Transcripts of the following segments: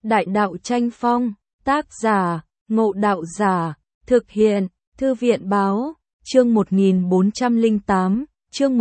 Đại đạo tranh phong, tác giả, Ngộ Đạo Giả, thực hiện, Thư viện báo, chương 1408, chương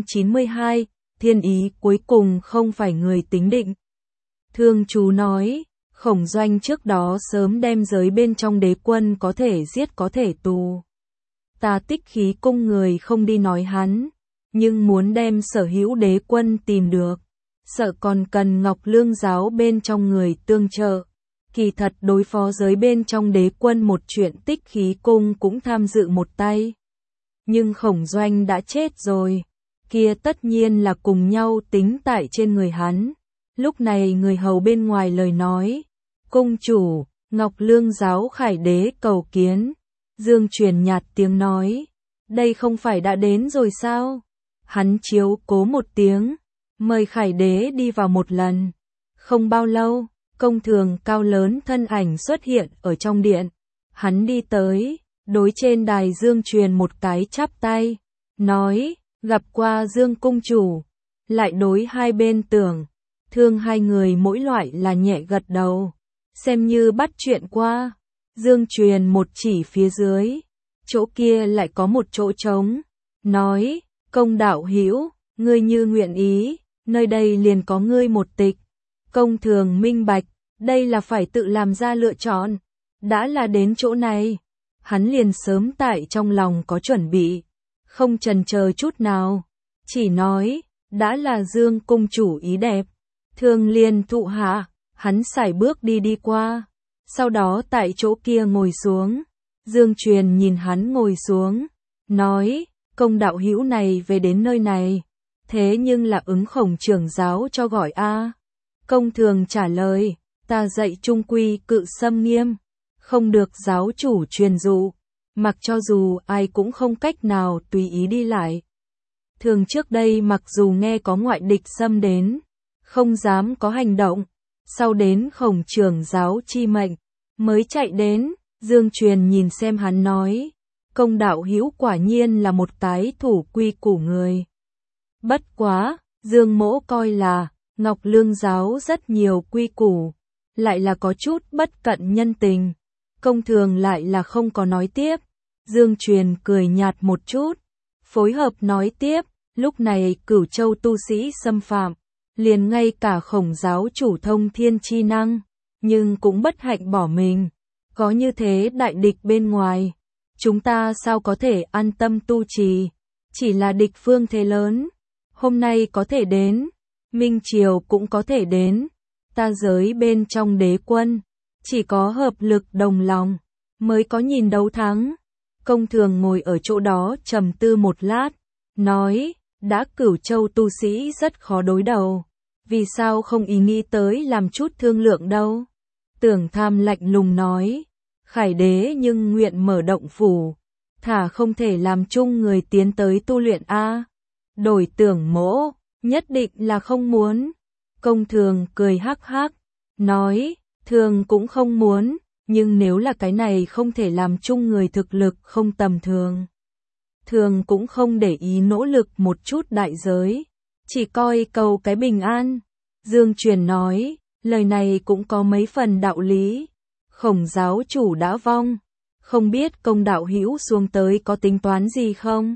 192, thiên ý cuối cùng không phải người tính định. Thương chú nói, Khổng Doanh trước đó sớm đem giới bên trong đế quân có thể giết có thể tù. Ta Tích Khí cung người không đi nói hắn, nhưng muốn đem sở hữu đế quân tìm được, sợ còn cần Ngọc Lương giáo bên trong người tương trợ. Kỳ thật đối phó giới bên trong đế quân một chuyện Tích Khí cung cũng tham dự một tay. Nhưng Khổng Doanh đã chết rồi, kia tất nhiên là cùng nhau tính tại trên người hắn. Lúc này người hầu bên ngoài lời nói, cung chủ, Ngọc Lương giáo Khải đế cầu kiến. Dương Truyền nhạt tiếng nói, đây không phải đã đến rồi sao? Hắn chiếu cố một tiếng, mời Khải đế đi vào một lần. Không bao lâu, Công Thường cao lớn thân ảnh xuất hiện ở trong điện. Hắn đi tới, đối trên đài Dương Truyền một cái chắp tay, nói, gặp qua Dương cung chủ. Lại đối hai bên Tưởng, Thương hai người mỗi loại là nhẹ gật đầu, xem như bắt chuyện qua. Dương Truyền một chỉ phía dưới, chỗ kia lại có một chỗ trống, nói, Công đạo hữu, ngươi như nguyện ý, nơi đây liền có ngươi một tịch. Công Thường minh bạch, đây là phải tự làm ra lựa chọn, đã là đến chỗ này, hắn liền sớm tại trong lòng có chuẩn bị, không chần chờ chút nào, chỉ nói, đã là Dương cung chủ ý đẹp. Thương liền thụ hạ, hắn sải bước đi qua, sau đó tại chỗ kia ngồi xuống. Dương Truyền nhìn hắn ngồi xuống, nói, Công đạo hữu này về đến nơi này, thế nhưng là ứng Khổng trưởng giáo cho gọi a. Công Thường trả lời, ta dạy trung quy cự xâm nghiêm, không được giáo chủ truyền dụ, mặc cho dù ai cũng không cách nào tùy ý đi lại. Thường trước đây mặc dù nghe có ngoại địch xâm đến, không dám có hành động, sau đến Khổng trưởng giáo chi mệnh, mới chạy đến. Dương Truyền nhìn xem hắn nói, Công đạo hữu quả nhiên là một cái thủ quy củ người. Bất quá, Dương mỗ coi là, Ngọc Lương giáo rất nhiều quy củ, lại là có chút bất cận nhân tình. Công Thường lại là không có nói tiếp. Dương Truyền cười nhạt một chút, phối hợp nói tiếp, lúc này Cửu Châu tu sĩ xâm phạm, liền ngay cả Khổng giáo chủ thông thiên chi năng, nhưng cũng bất hạnh bỏ mình. Có như thế đại địch bên ngoài, chúng ta sao có thể an tâm tu trì, chỉ là địch phương thế lớn, hôm nay có thể đến, Minh Triều cũng có thể đến, ta giới bên trong đế quân, chỉ có hợp lực đồng lòng, mới có nhìn đấu thắng. Công Thường ngồi ở chỗ đó trầm tư một lát, nói, đã Cửu Châu tu sĩ rất khó đối đầu, vì sao không ý nghĩ tới làm chút thương lượng đâu? Tưởng Tham lạnh lùng nói, Khải đế nhưng nguyện mở động phủ, thả không thể làm chung người tiến tới tu luyện a. Đổi Tưởng mỗ, nhất định là không muốn. Công Thường cười hắc hắc, nói, Thường cũng không muốn, nhưng nếu là cái này không thể làm chung người thực lực không tầm thường, Thường cũng không để ý nỗ lực một chút đại giới, chỉ coi cầu cái bình an. Dương Truyền nói, lời này cũng có mấy phần đạo lý. Khổng giáo chủ đã vong, không biết Công đạo hữu xuống tới có tính toán gì không?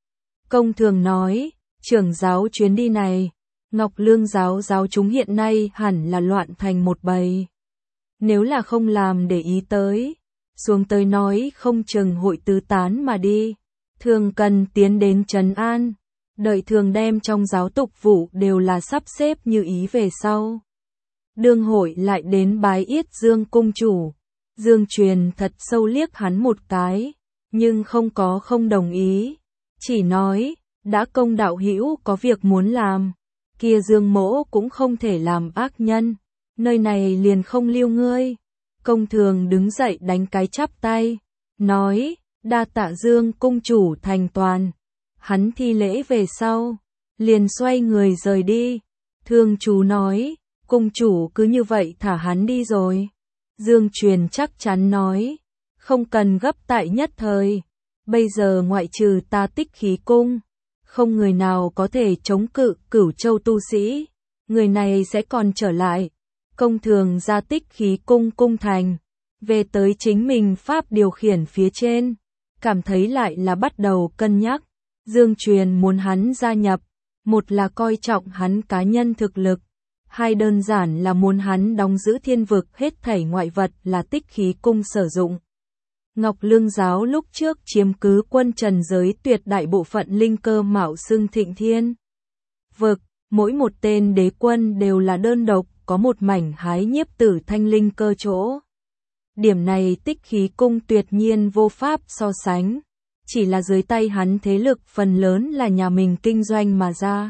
Công Thường nói, trưởng giáo chuyến đi này, Ngọc Lương giáo giáo chúng hiện nay hẳn là loạn thành một bầy. Nếu là không làm để ý tới, xuống tới nói không chừng hội tứ tán mà đi. Thường cần tiến đến trấn an, đợi Thường đem trong giáo tục vụ đều là sắp xếp như ý về sau. Đương hội lại đến bái yết Dương cung chủ. Dương Truyền thật sâu liếc hắn một cái, nhưng không đồng ý, chỉ nói, đã Công đạo hữu có việc muốn làm, kia Dương mỗ cũng không thể làm ác nhân, nơi này liền không lưu ngươi. Công Thường đứng dậy đánh cái chắp tay, nói, đa tạ Dương cung chủ thành toàn. Hắn thi lễ về sau, liền xoay người rời đi. Thương chú nói, cung chủ cứ như vậy thả hắn đi rồi. Dương Truyền chắc chắn nói, không cần gấp tại nhất thời, bây giờ ngoại trừ ta Tích Khí cung, không người nào có thể chống cự Cửu Châu tu sĩ, người này sẽ còn trở lại. Công Thường ra Tích Khí cung cung thành, về tới chính mình pháp điều khiển phía trên, cảm thấy lại là bắt đầu cân nhắc. Dương Truyền muốn hắn gia nhập, một là coi trọng hắn cá nhân thực lực, hai đơn giản là muốn hắn đóng giữ thiên vực hết thảy ngoại vật là Tích Khí cung sử dụng. Ngọc Lương giáo lúc trước chiếm cứ quân trần giới tuyệt đại bộ phận linh cơ mạo xưng thịnh thiên vực, mỗi một tên đế quân đều là đơn độc, có một mảnh hái nhiếp tử thanh linh cơ chỗ. Điểm này Tích Khí cung tuyệt nhiên vô pháp so sánh, chỉ là dưới tay hắn thế lực phần lớn là nhà mình kinh doanh mà ra.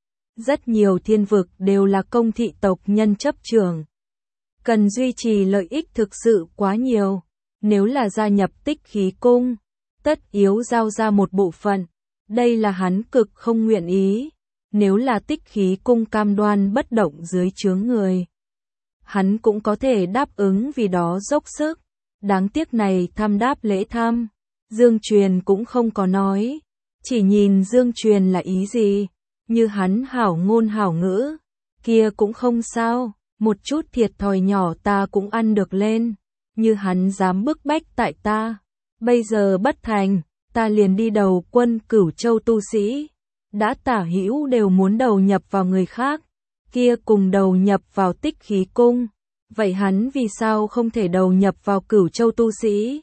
Rất nhiều thiên vực đều là công thị tộc nhân chấp trưởng. Cần duy trì lợi ích thực sự quá nhiều, nếu là gia nhập Tích Khí cung, tất yếu giao ra một bộ phận, đây là hắn cực không nguyện ý. Nếu là Tích Khí cung cam đoan bất động dưới chướng người, hắn cũng có thể đáp ứng vì đó dốc sức. Đáng tiếc này thăm đáp lễ thăm, Dương Truyền cũng không có nói, chỉ nhìn Dương Truyền là ý gì, như hắn hảo ngôn hảo ngữ, kia cũng không sao, một chút thiệt thòi nhỏ ta cũng ăn được lên, như hắn dám bức bách tại ta, bây giờ bất thành, ta liền đi đầu quân Cửu Châu tu sĩ. Đã tả hữu đều muốn đầu nhập vào người khác, kia cùng đầu nhập vào Tích Khí cung, vậy hắn vì sao không thể đầu nhập vào Cửu Châu tu sĩ?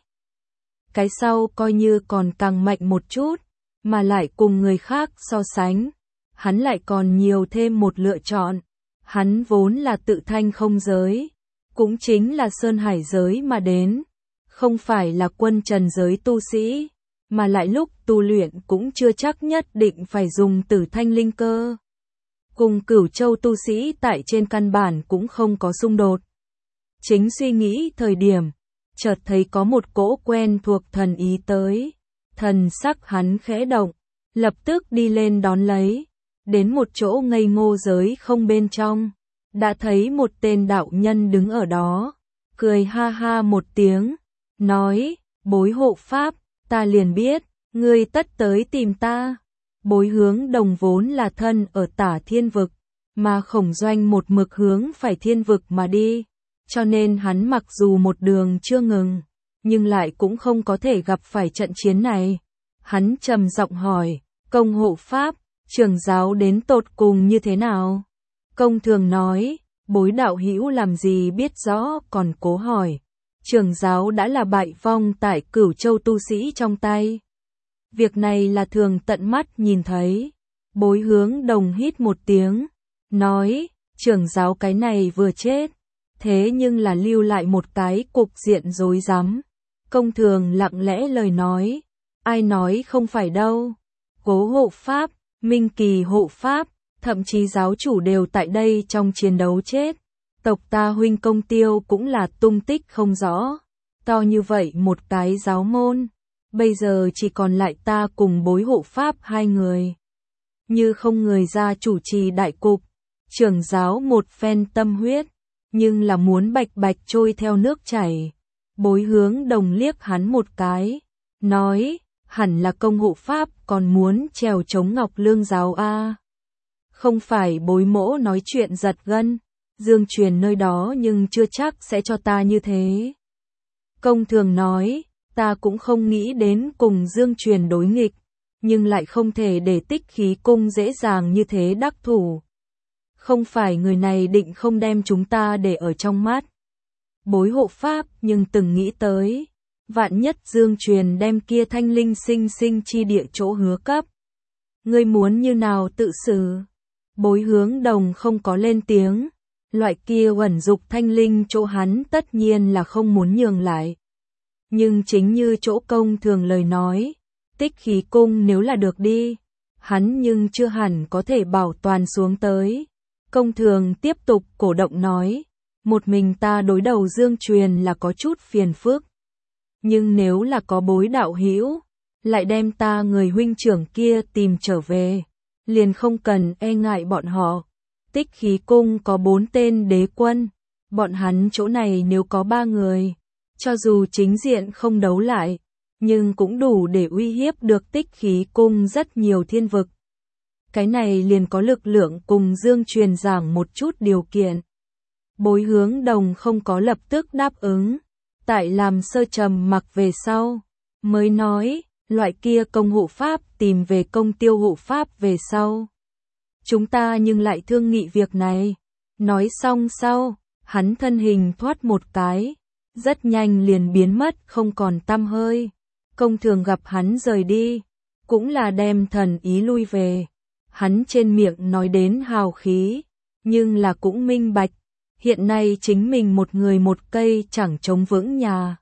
Cái sau coi như còn càng mạnh một chút, mà lại cùng người khác so sánh, hắn lại còn nhiều thêm một lựa chọn. Hắn vốn là tự thanh không giới, cũng chính là sơn hải giới mà đến, không phải là quân trần giới tu sĩ. Mà lại lúc tu luyện cũng chưa chắc nhất định phải dùng tử thanh linh cơ. Cùng Cửu Châu tu sĩ tại trên căn bản cũng không có xung đột. Chính suy nghĩ thời điểm, chợt thấy có một cỗ quen thuộc thần ý tới. Thần sắc hắn khẽ động, lập tức đi lên đón lấy. Đến một chỗ ngây ngô giới không bên trong, đã thấy một tên đạo nhân đứng ở đó. Cười ha ha một tiếng, nói, Bối hộ pháp. Ta liền biết, ngươi tất tới tìm ta. Bối Hướng Đồng vốn là thân ở Tả Thiên vực, mà Khổng Doanh một mực hướng phải thiên vực mà đi, cho nên hắn mặc dù một đường chưa ngừng, nhưng lại cũng không có thể gặp phải trận chiến này. Hắn trầm giọng hỏi, Công hộ pháp, trưởng giáo đến tột cùng như thế nào? Công Thường nói, Bối đạo hữu làm gì biết rõ còn cố hỏi. Trưởng giáo đã là bại vong tại Cửu Châu tu sĩ trong tay. Việc này là thường tận mắt nhìn thấy. Bối Hướng Đồng hít một tiếng, nói, trưởng giáo cái này vừa chết, thế nhưng là lưu lại một cái cục diện rối rắm. Công Thường lặng lẽ lời nói, ai nói không phải đâu. Cố hộ pháp, Minh Kỳ hộ pháp, thậm chí giáo chủ đều tại đây trong chiến đấu chết. Tộc ta huynh Công Tiêu cũng là tung tích không rõ. To như vậy một cái giáo môn, bây giờ chỉ còn lại ta cùng Bối hộ pháp hai người. Như không người ra chủ trì đại cục, trưởng giáo một phen tâm huyết, nhưng là muốn bạch bạch trôi theo nước chảy. Bối Hướng Đồng liếc hắn một cái, nói, hẳn là Công hộ pháp còn muốn trèo chống Ngọc Lương giáo a. Không phải Bối mỗ nói chuyện giật gân. Dương Truyền nơi đó nhưng chưa chắc sẽ cho ta như thế. Công Thường nói, ta cũng không nghĩ đến cùng Dương Truyền đối nghịch, nhưng lại không thể để Tích Khí cung dễ dàng như thế đắc thủ. Không phải người này định không đem chúng ta để ở trong mắt. Bối hộ pháp nhưng từng nghĩ tới, vạn nhất Dương Truyền đem kia thanh linh sinh sinh chi địa chỗ hứa cấp. Ngươi muốn như nào tự xử? Bối Hướng Đồng không có lên tiếng. Loại kia uẩn dục thanh linh chỗ hắn tất nhiên là không muốn nhường lại. Nhưng chính như chỗ Công Thường lời nói, Tích Khí cung nếu là được đi, hắn nhưng chưa hẳn có thể bảo toàn xuống tới. Công Thường tiếp tục cổ động nói, một mình ta đối đầu Dương Truyền là có chút phiền phức. Nhưng nếu là có Bối đạo hữu, lại đem ta người huynh trưởng kia tìm trở về, liền không cần e ngại bọn họ. Tích Khí cung có 4 tên đế quân, bọn hắn chỗ này nếu có 3 người, cho dù chính diện không đấu lại, nhưng cũng đủ để uy hiếp được Tích Khí cung rất nhiều thiên vực. Cái này liền có lực lượng cùng Dương Truyền giảng một chút điều kiện. Bối Hướng Đồng không có lập tức đáp ứng, tại làm sơ trầm mặc về sau, mới nói, loại kia công hộ pháp tìm về công tiêu hộ pháp về sau. Chúng ta nhưng lại thương nghị việc này. Nói xong sau, hắn thân hình thoát một cái, rất nhanh liền biến mất không còn tăm hơi. Công Thường gặp hắn rời đi, cũng là đem thần ý lui về. Hắn trên miệng nói đến hào khí, nhưng là cũng minh bạch, hiện nay chính mình một người một cây chẳng chống vững nhà.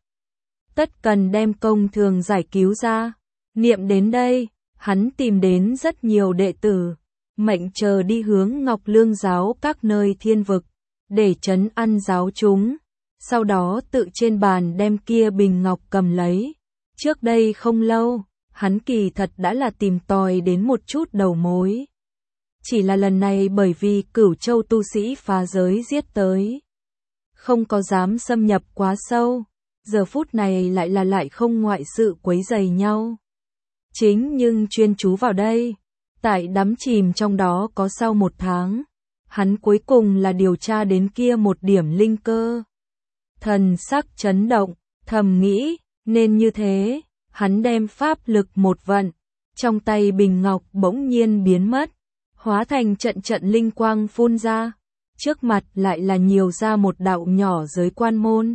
Tất cần đem Công Thường giải cứu ra. Niệm đến đây, hắn tìm đến rất nhiều đệ tử, mệnh chờ đi hướng Ngọc Lương giáo các nơi thiên vực, để trấn an giáo chúng, sau đó tự trên bàn đem kia bình ngọc cầm lấy. Trước đây không lâu, hắn kỳ thật đã là tìm tòi đến một chút đầu mối. Chỉ là lần này bởi vì Cửu Châu tu sĩ phá giới giết tới, không có dám xâm nhập quá sâu, giờ phút này lại không ngoại sự quấy rầy nhau. Chính nhưng chuyên chú vào đây, tại đắm chìm trong đó có sau một tháng, hắn cuối cùng là điều tra đến kia một điểm linh cơ. Thần sắc chấn động, thầm nghĩ, nên như thế, hắn đem pháp lực một vận, trong tay bình ngọc bỗng nhiên biến mất, hóa thành trận trận linh quang phun ra, trước mặt lại là nhiều ra một đạo nhỏ giới quan môn.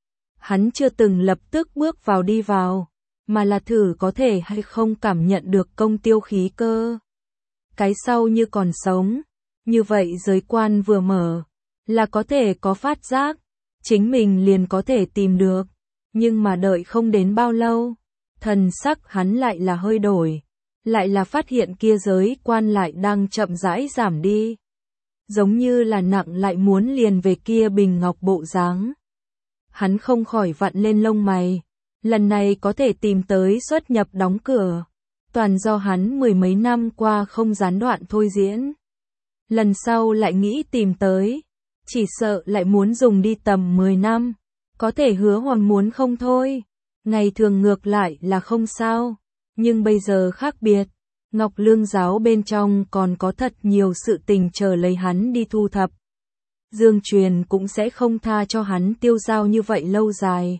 Hắn chưa từng lập tức bước vào đi vào, mà là thử có thể hay không cảm nhận được công tiêu khí cơ. Cái sau như còn sống, như vậy giới quan vừa mở, là có thể có phát giác, chính mình liền có thể tìm được, nhưng mà đợi không đến bao lâu, thần sắc hắn lại là hơi đổi, lại là phát hiện kia giới quan lại đang chậm rãi giảm đi, giống như là nặng lại muốn liền về kia bình ngọc bộ dáng. Hắn không khỏi vặn lên lông mày, lần này có thể tìm tới xuất nhập đóng cửa, toàn do hắn mười mấy năm qua không gián đoạn thôi diễn. Lần sau lại nghĩ tìm tới, chỉ sợ lại muốn dùng đi tầm 10 năm, có thể hứa hoàng muốn không thôi. Ngày thường ngược lại là không sao, nhưng bây giờ khác biệt, Ngọc Lương giáo bên trong còn có thật nhiều sự tình chờ lấy hắn đi thu thập. Dương Truyền cũng sẽ không tha cho hắn tiêu dao như vậy lâu dài.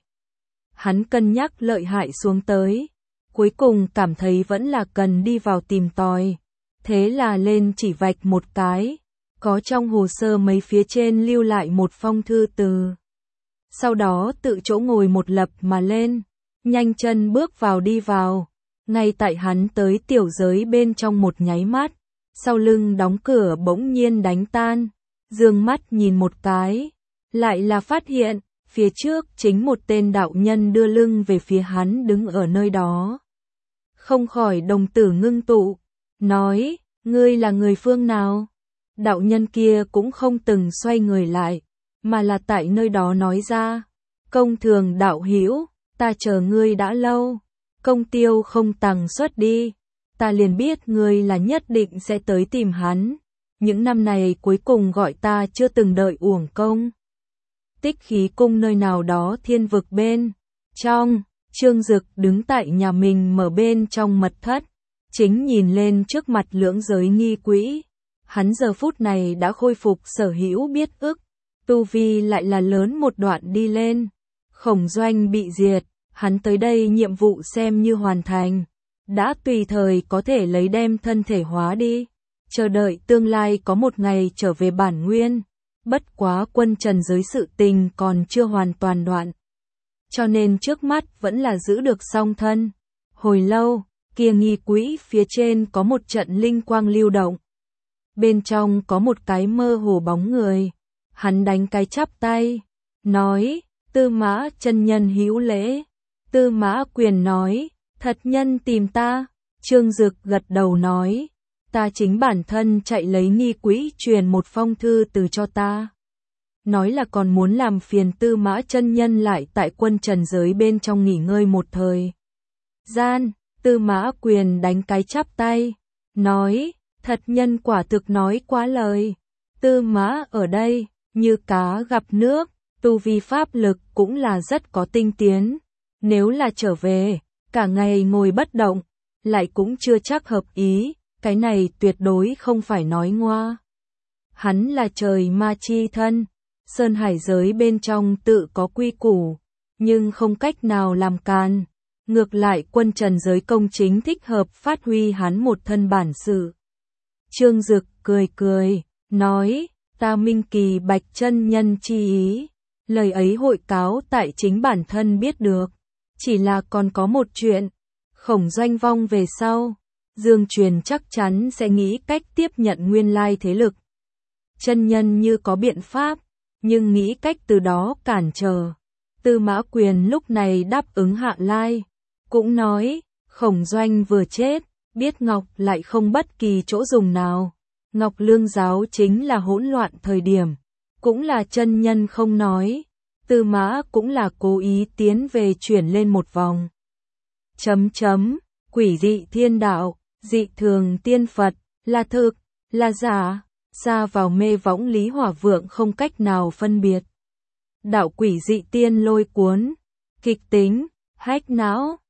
Hắn cân nhắc lợi hại xuống tới, cuối cùng cảm thấy vẫn là cần đi vào tìm tòi. Thế là lên chỉ vạch một cái, có trong hồ sơ mấy phía trên lưu lại một phong thư từ. Sau đó tự chỗ ngồi một lập mà lên, nhanh chân bước vào đi vào. Ngay tại hắn tới tiểu giới bên trong một nháy mắt, sau lưng đóng cửa bỗng nhiên đánh tan, dương mắt nhìn một cái, lại là phát hiện, phía trước chính một tên đạo nhân đưa lưng về phía hắn đứng ở nơi đó. Không khỏi đồng tử ngưng tụ, nói, ngươi là người phương nào? Đạo nhân kia cũng không từng xoay người lại, mà là tại nơi đó nói ra, Công Thường đạo hữu, ta chờ ngươi đã lâu, Công Tiêu không tằng xuất đi, ta liền biết ngươi là nhất định sẽ tới tìm hắn, những năm này cuối cùng gọi ta chưa từng đợi uổng công. Tích Khí cung nơi nào đó thiên vực bên trong, Trương Dực đứng tại nhà mình mở bên trong mật thất, chính nhìn lên trước mặt lưỡng giới nghi quỹ. Hắn giờ phút này đã khôi phục sở hữu biết ức, tu vi lại là lớn một đoạn đi lên. Khổng doanh bị diệt, hắn tới đây nhiệm vụ xem như hoàn thành, đã tùy thời có thể lấy đem thân thể hóa đi, chờ đợi tương lai có một ngày trở về bản nguyên. Bất quá quân trần giới sự tình còn chưa hoàn toàn đoạn, cho nên trước mắt vẫn là giữ được song thân. Hồi lâu, kia nghi quỹ phía trên có một trận linh quang lưu động. Bên trong có một cái mơ hồ bóng người, hắn đánh cái chắp tay, nói, Tư Mã chân nhân hữu lễ. Tư Mã Quyền nói, thật nhân tìm ta. Trương Dực gật đầu nói, ta chính bản thân chạy lấy nghi quỹ truyền một phong thư từ cho ta. Nói là còn muốn làm phiền Tư Mã chân nhân lại tại quân trần giới bên trong nghỉ ngơi một thời gian. Tư Mã Quyền đánh cái chắp tay, nói, thật nhân quả thực nói quá lời. Tư Mã ở đây, như cá gặp nước, tu vi pháp lực cũng là rất có tinh tiến. Nếu là trở về, cả ngày ngồi bất động, lại cũng chưa chắc hợp ý, cái này tuyệt đối không phải nói ngoa. Hắn là trời ma chi thân, Sơn hải giới bên trong tự có quy củ, nhưng không cách nào làm can. Ngược lại quân trần giới công chính thích hợp phát huy hắn một thân bản sự. Trương Dực cười cười, nói, ta minh kỳ bạch chân nhân chi ý. Lời ấy hội cáo tại chính bản thân biết được. Chỉ là còn có một chuyện, Khổng Doanh vong về sau, Dương Truyền chắc chắn sẽ nghĩ cách tiếp nhận nguyên lai thế lực. Chân nhân như có biện pháp, nhưng nghĩ cách từ đó cản trở. Tư Mã Quyền lúc này đáp ứng Hạ Lai, cũng nói, Khổng Doanh vừa chết, biết Ngọc lại không bất kỳ chỗ dùng nào. Ngọc Lương giáo chính là hỗn loạn thời điểm, cũng là chân nhân không nói. Tư Mã cũng là cố ý tiến về chuyển lên một vòng. Quỷ dị thiên đạo, dị thường tiên Phật, là thực, là giả, xa vào mê võng Lý Hỏa Vượng không cách nào phân biệt. Đạo quỷ dị tiên lôi cuốn, kịch tính, hách não,